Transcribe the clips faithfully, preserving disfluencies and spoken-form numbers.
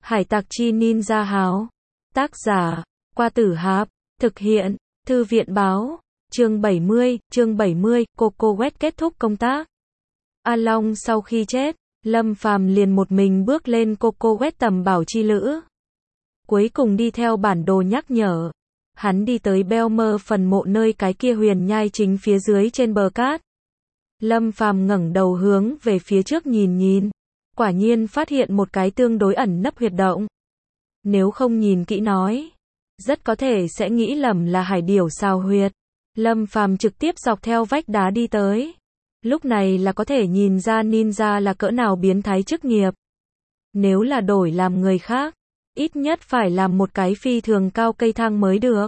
Hải tặc chi ninja háo. Tác giả, Qua Tử Hạp. Thực hiện, Thư viện báo. Chương bảy mươi, chương bảy mươi, Coco Quest kết thúc công tác. A Long sau khi chết, Lâm Phàm liền một mình bước lên Coco Quest tầm bảo chi lữ. Cuối cùng đi theo bản đồ nhắc nhở. Hắn đi tới Belmer phần mộ nơi cái kia huyền nhai chính phía dưới trên bờ cát. Lâm Phàm ngẩng đầu hướng về phía trước nhìn nhìn. Quả nhiên phát hiện một cái tương đối ẩn nấp huyệt động. Nếu không nhìn kỹ nói, rất có thể sẽ nghĩ lầm là hải điểu xào huyệt. Lâm Phàm trực tiếp dọc theo vách đá đi tới. Lúc này là có thể nhìn ra ninja là cỡ nào biến thái chức nghiệp. Nếu là đổi làm người khác, ít nhất phải làm một cái phi thường cao cây thang mới được.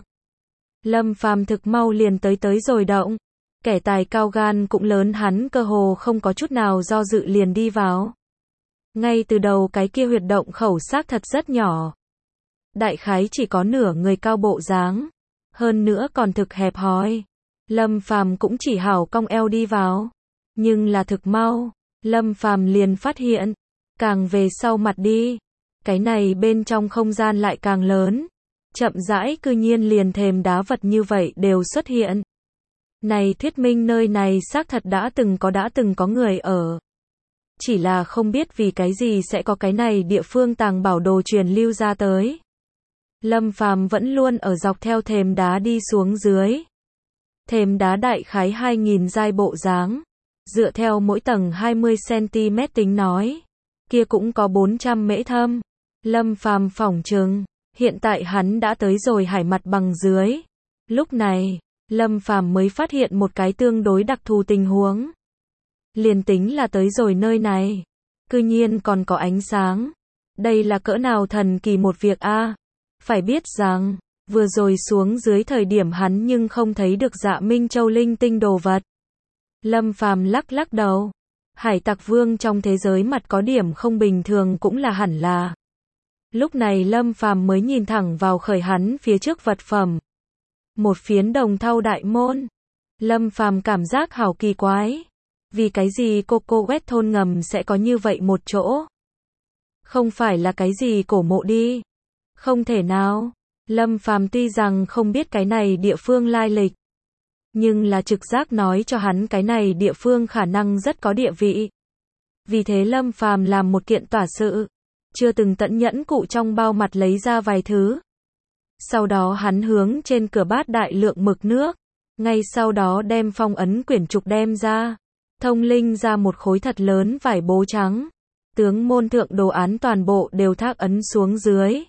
Lâm Phàm thực mau liền tới tới rồi động. Kẻ tài cao gan cũng lớn, hắn cơ hồ không có chút nào do dự liền đi vào. Ngay từ đầu cái kia huyệt động khẩu xác thật rất nhỏ. Đại khái chỉ có nửa người cao bộ dáng. Hơn nữa còn thực hẹp hòi. Lâm Phàm cũng chỉ hảo cong eo đi vào. Nhưng là thực mau, Lâm Phàm liền phát hiện, càng về sau mặt đi, cái này bên trong không gian lại càng lớn. Chậm rãi cư nhiên liền thềm đá vật như vậy đều xuất hiện. Này thuyết minh nơi này xác thật đã từng có đã từng có người ở. Chỉ là không biết vì cái gì sẽ có cái này địa phương tàng bảo đồ truyền lưu ra tới. Lâm Phàm vẫn luôn ở dọc theo thềm đá đi xuống dưới. Thềm đá đại khái hai nghìn giai bộ dáng. Dựa theo mỗi tầng hai mươi xăng-ti-mét tính nói, kia cũng có bốn trăm mễ thâm. Lâm Phàm phỏng chừng, hiện tại hắn đã tới rồi hải mặt bằng dưới. Lúc này, Lâm Phàm mới phát hiện một cái tương đối đặc thù tình huống. Liền tính là tới rồi nơi này, cư nhiên còn có ánh sáng. Đây là cỡ nào thần kỳ một việc a. À. Phải biết rằng, vừa rồi xuống dưới thời điểm hắn nhưng không thấy được Dạ Minh Châu linh tinh đồ vật. Lâm Phàm lắc lắc đầu. Hải tặc vương trong thế giới mặt có điểm không bình thường cũng là hẳn là. Lúc này Lâm Phàm mới nhìn thẳng vào khởi hắn phía trước vật phẩm. Một phiến đồng thau đại môn. Lâm Phàm cảm giác hảo kỳ quái. Vì cái gì Coco Quest thôn ngầm sẽ có như vậy một chỗ? Không phải là cái gì cổ mộ đi. Không thể nào. Lâm Phàm tuy rằng không biết cái này địa phương lai lịch, nhưng là trực giác nói cho hắn cái này địa phương khả năng rất có địa vị. Vì thế Lâm Phàm làm một kiện tỏa sự, chưa từng tận nhẫn cụ trong bao mặt lấy ra vài thứ. Sau đó hắn hướng trên cửa bát đại lượng mực nước, ngay sau đó đem phong ấn quyển trục đem ra, thông linh ra một khối thật lớn vải bố trắng. Tướng môn thượng đồ án toàn bộ đều thác ấn xuống dưới.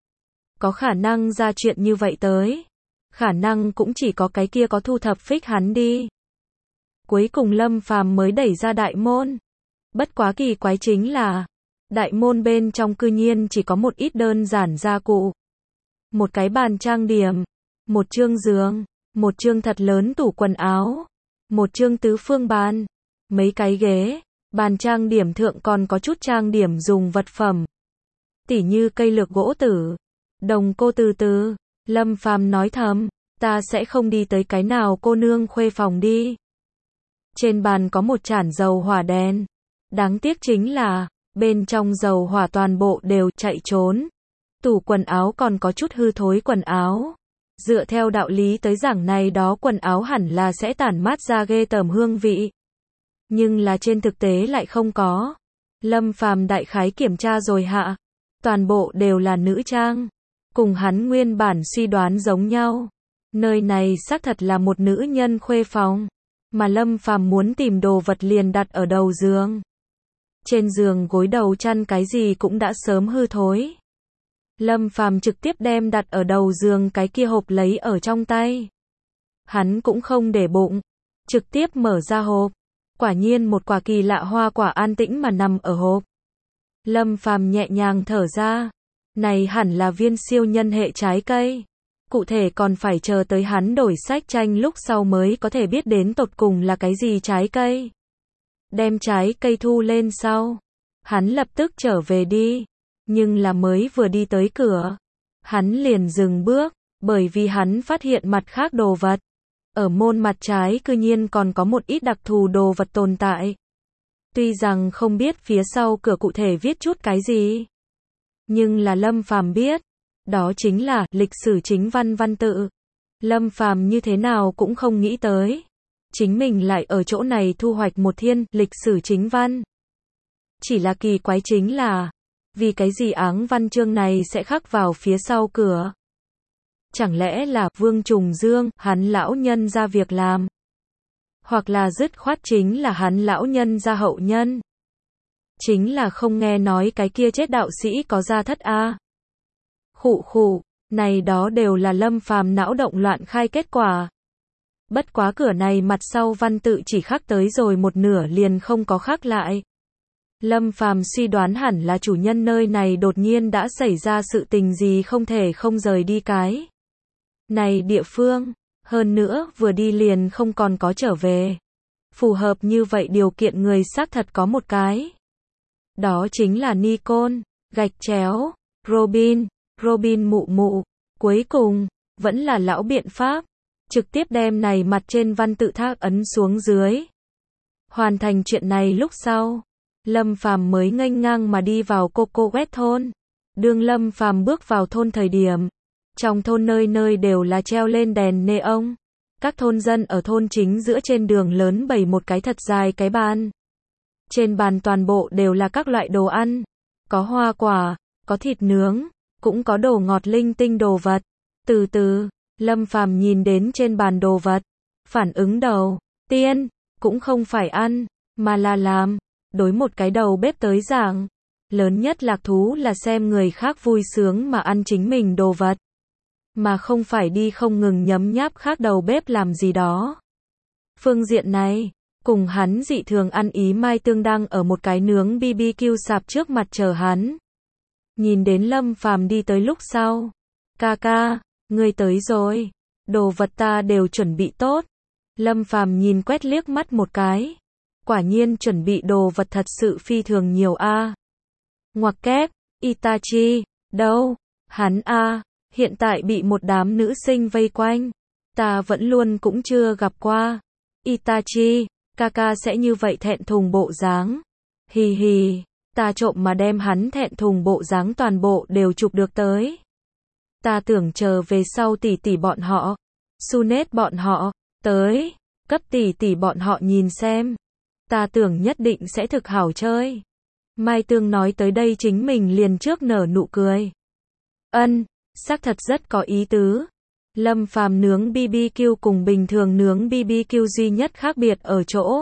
Có khả năng ra chuyện như vậy tới. Khả năng cũng chỉ có cái kia có thu thập phích hắn đi. Cuối cùng Lâm Phàm mới đẩy ra đại môn. Bất quá kỳ quái chính là, đại môn bên trong cư nhiên chỉ có một ít đơn giản gia cụ. Một cái bàn trang điểm, một chương giường, một chương thật lớn tủ quần áo, một chương tứ phương bàn, mấy cái ghế, bàn trang điểm thượng còn có chút trang điểm dùng vật phẩm. Tỉ như cây lược gỗ tử, đồng cô từ từ. Lâm Phàm nói thầm, ta sẽ không đi tới cái nào cô nương khuê phòng đi. Trên bàn có một chản dầu hỏa đèn. Đáng tiếc chính là, bên trong dầu hỏa toàn bộ đều chạy trốn. Tủ quần áo còn có chút hư thối quần áo. Dựa theo đạo lý tới giảng này đó quần áo hẳn là sẽ tản mát ra ghê tởm hương vị. Nhưng là trên thực tế lại không có. Lâm Phàm đại khái kiểm tra rồi hạ. Toàn bộ đều là nữ trang. Cùng hắn nguyên bản suy đoán giống nhau. Nơi này xác thật là một nữ nhân khuê phòng. Mà Lâm Phàm muốn tìm đồ vật liền đặt ở đầu giường. Trên giường gối đầu chăn cái gì cũng đã sớm hư thối. Lâm Phàm trực tiếp đem đặt ở đầu giường cái kia hộp lấy ở trong tay. Hắn cũng không để bụng. Trực tiếp mở ra hộp. Quả nhiên một quả kỳ lạ hoa quả an tĩnh mà nằm ở hộp. Lâm Phàm nhẹ nhàng thở ra. Này hẳn là viên siêu nhân hệ trái cây. Cụ thể còn phải chờ tới hắn đổi sách tranh lúc sau mới có thể biết đến tột cùng là cái gì trái cây. Đem trái cây thu lên sau. Hắn lập tức trở về đi. Nhưng là mới vừa đi tới cửa. Hắn liền dừng bước. Bởi vì hắn phát hiện mặt khác đồ vật. Ở môn mặt trái cư nhiên còn có một ít đặc thù đồ vật tồn tại. Tuy rằng không biết phía sau cửa cụ thể viết chút cái gì. Nhưng là Lâm Phàm biết, đó chính là lịch sử chính văn văn tự. Lâm Phàm như thế nào cũng không nghĩ tới, chính mình lại ở chỗ này thu hoạch một thiên lịch sử chính văn. Chỉ là kỳ quái chính là, vì cái gì áng văn chương này sẽ khắc vào phía sau cửa? Chẳng lẽ là Vương Trùng Dương, hắn lão nhân ra việc làm? Hoặc là dứt khoát chính là hắn lão nhân ra hậu nhân? Chính là không nghe nói cái kia chết đạo sĩ có gia thất a. Khụ khụ, này đó đều là Lâm Phàm não động loạn khai kết quả. Bất quá cửa này mặt sau văn tự chỉ khắc tới rồi một nửa liền không có khắc lại. Lâm Phàm suy đoán hẳn là chủ nhân nơi này đột nhiên đã xảy ra sự tình gì không thể không rời đi cái này địa phương, hơn nữa vừa đi liền không còn có trở về. Phù hợp như vậy điều kiện người xác thật có một cái. Đó chính là Nicole, gạch chéo, Robin, Robin mụ mụ. Cuối cùng, vẫn là lão biện pháp, trực tiếp đem này mặt trên văn tự thác ấn xuống dưới. Hoàn thành chuyện này lúc sau, Lâm Phàm mới nghênh ngang mà đi vào Cocoquet thôn. Đương Lâm Phàm bước vào thôn thời điểm, trong thôn nơi nơi đều là treo lên đèn neon. Các thôn dân ở thôn chính giữa trên đường lớn bày một cái thật dài cái bàn. Trên bàn toàn bộ đều là các loại đồ ăn, có hoa quả, có thịt nướng, cũng có đồ ngọt linh tinh đồ vật. Từ từ, Lâm Phàm nhìn đến trên bàn đồ vật, phản ứng đầu tiên cũng không phải ăn, mà là làm. Đối một cái đầu bếp tới giảng, lớn nhất lạc thú là xem người khác vui sướng mà ăn chính mình đồ vật, mà không phải đi không ngừng nhấm nháp khác đầu bếp làm gì đó. Phương diện này, cùng hắn dị thường ăn ý Mai Tương đang ở một cái nướng bê bê kiu sạp trước mặt chờ hắn. Nhìn đến Lâm Phàm đi tới lúc sau, ca ca, ngươi tới rồi, đồ vật ta đều chuẩn bị tốt. Lâm Phàm nhìn quét liếc mắt một cái, quả nhiên chuẩn bị đồ vật thật sự phi thường nhiều a. Ngoặc kép, Itachi, đâu? Hắn a, hiện tại bị một đám nữ sinh vây quanh, ta vẫn luôn cũng chưa gặp qua. Itachi, Kaka sẽ như vậy thẹn thùng bộ dáng. Hì hì, ta trộm mà đem hắn thẹn thùng bộ dáng toàn bộ đều chụp được tới. Ta tưởng chờ về sau tỷ tỷ bọn họ, Sunet bọn họ, tới, cấp tỷ tỷ bọn họ nhìn xem. Ta tưởng nhất định sẽ thực hảo chơi. Mai Tương nói tới đây chính mình liền trước nở nụ cười. Ân, xác thật rất có ý tứ. Lâm Phàm nướng bê bê kiu cùng bình thường nướng bê bê kiu duy nhất khác biệt ở chỗ,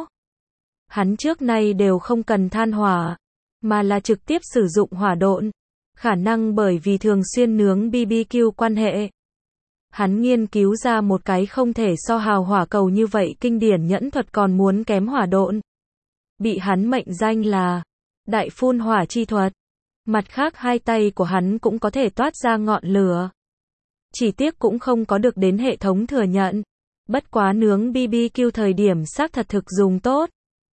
hắn trước nay đều không cần than hỏa, mà là trực tiếp sử dụng hỏa độn. Khả năng bởi vì thường xuyên nướng bê bê kiu quan hệ, hắn nghiên cứu ra một cái không thể so hào hỏa cầu như vậy kinh điển nhẫn thuật còn muốn kém hỏa độn. Bị hắn mệnh danh là đại phun hỏa chi thuật. Mặt khác hai tay của hắn cũng có thể toát ra ngọn lửa. Chỉ tiếc cũng không có được đến hệ thống thừa nhận. Bất quá nướng bê bê kiu thời điểm xác thật thực dùng tốt.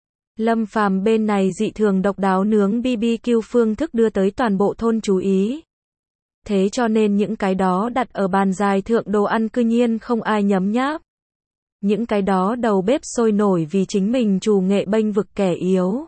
Lâm Phàm bên này dị thường độc đáo nướng bê bê kiu phương thức đưa tới toàn bộ thôn chú ý. Thế cho nên những cái đó đặt ở bàn dài thượng đồ ăn cư nhiên không ai nhấm nháp. Những cái đó đầu bếp sôi nổi vì chính mình trù nghệ bênh vực kẻ yếu.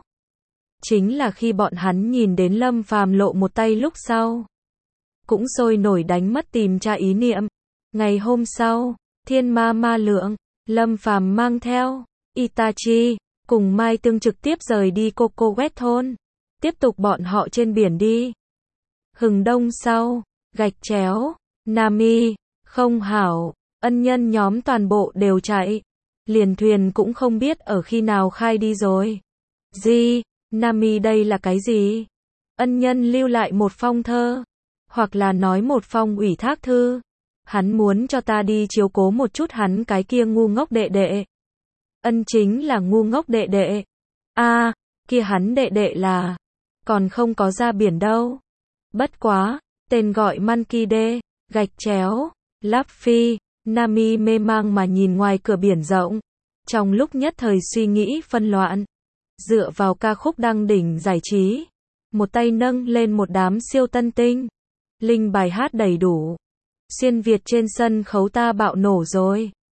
Chính là khi bọn hắn nhìn đến Lâm Phàm lộ một tay lúc sau, cũng sôi nổi đánh mất tìm tra ý niệm. Ngày hôm sau, thiên ma ma lượng, Lâm Phàm mang theo Itachi cùng Mai Tương trực tiếp rời đi Cocoquet thôn, tiếp tục bọn họ trên biển đi. Hừng đông sau, gạch chéo, Nami, không hảo, ân nhân nhóm toàn bộ đều chạy, liền thuyền cũng không biết ở khi nào khai đi rồi. Gì? Nami đây là cái gì? Ân nhân lưu lại một phong thơ, hoặc là nói một phong ủy thác thư. Hắn muốn cho ta đi chiếu cố một chút hắn cái kia ngu ngốc đệ đệ. Ân chính là ngu ngốc đệ đệ. A, à, kia hắn đệ đệ là còn không có ra biển đâu. Bất quá, tên gọi Mankide, gạch chéo, Luffy, Nami mê mang mà nhìn ngoài cửa biển rộng. Trong lúc nhất thời suy nghĩ phân loạn, dựa vào ca khúc đăng đỉnh giải trí, một tay nâng lên một đám siêu tân tinh. Linh bài hát đầy đủ. Xuyên Việt trên sân khấu ta bạo nổ rồi.